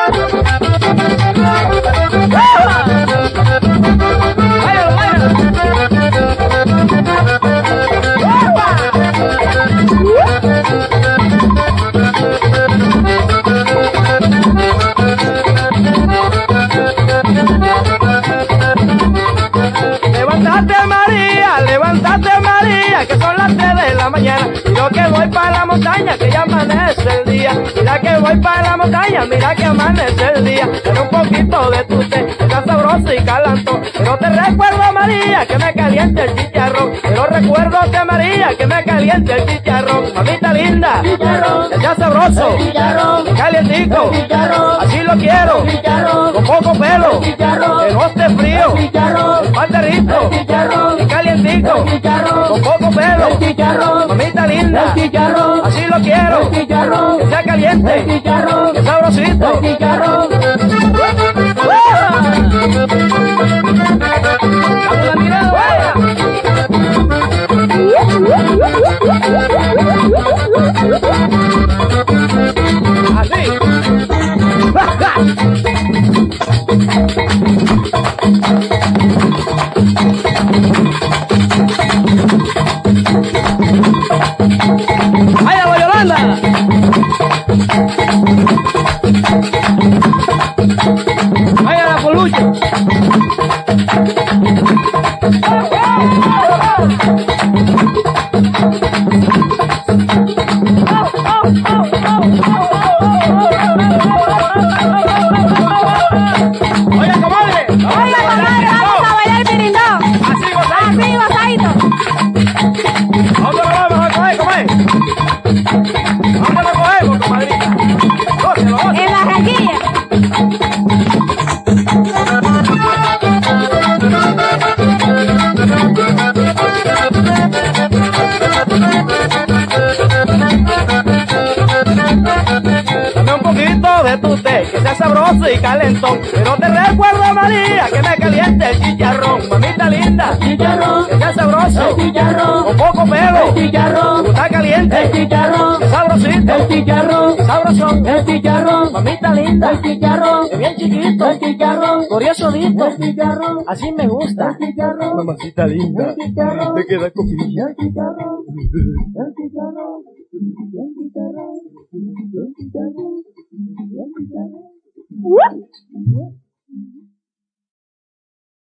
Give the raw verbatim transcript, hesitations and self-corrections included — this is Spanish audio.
Levántate María, levántate María, que son las tres de la mañana. Mira que voy para la montaña, que ya amanece el día. Mira que voy para la montaña, mira que amanece el día. Dame un poquito de tu té, está sabroso y calantón. Pero te recuerdo María, que me caliente el chicharrón. Pero recuerdo que María, que me caliente el chicharrón. Mamita linda, Chicharrón, que sea sabroso, chicharrón, calientico, chicharrón, así lo quiero, chicharrón, con poco pelo, chicharrón, que no esté frío, chicharrón, panterito, chicharrón, y calientico, chicharrón, con poco pelo, chicharrón, mamita linda, chicharrón, así lo quiero, chicharrón, que sea caliente, chicharrón, que sabrosito. chicharrón. ¡Dame una mirada, vaya! Así. ¡Vaya la Yolanda! ¡Vaya la Colucho! Oye, comadre, Oiga, comadre, vamos a bailar pirindón. así, gozadito. Así, gozadito. ¿Dónde lo vamos a coger, comadre? ¿Dónde lo cogemos, comadrita? Gócelo, gócelo. En Barranquilla. Dame un poquito de tu té, que sea sabroso y calentón. Pero te recuerdo, María, que me caliente el chicharrón. Mamita linda, Chicharrón, que sea sabroso, chicharrón, con poco pelo, chicharrón, está caliente, chicharrón, que sabrosito, chicharrón, sabrosón. el chicharrón, Mamita linda, chicharrón, que bien chiquito, el chicharrón, curiosodito, chicharrón, así me gusta. chicharrón, Mamacita linda, chicharrón, te queda copilla. el chicharrón, el chicharrón, el chicharrón, el chicharrón, el chicharrón.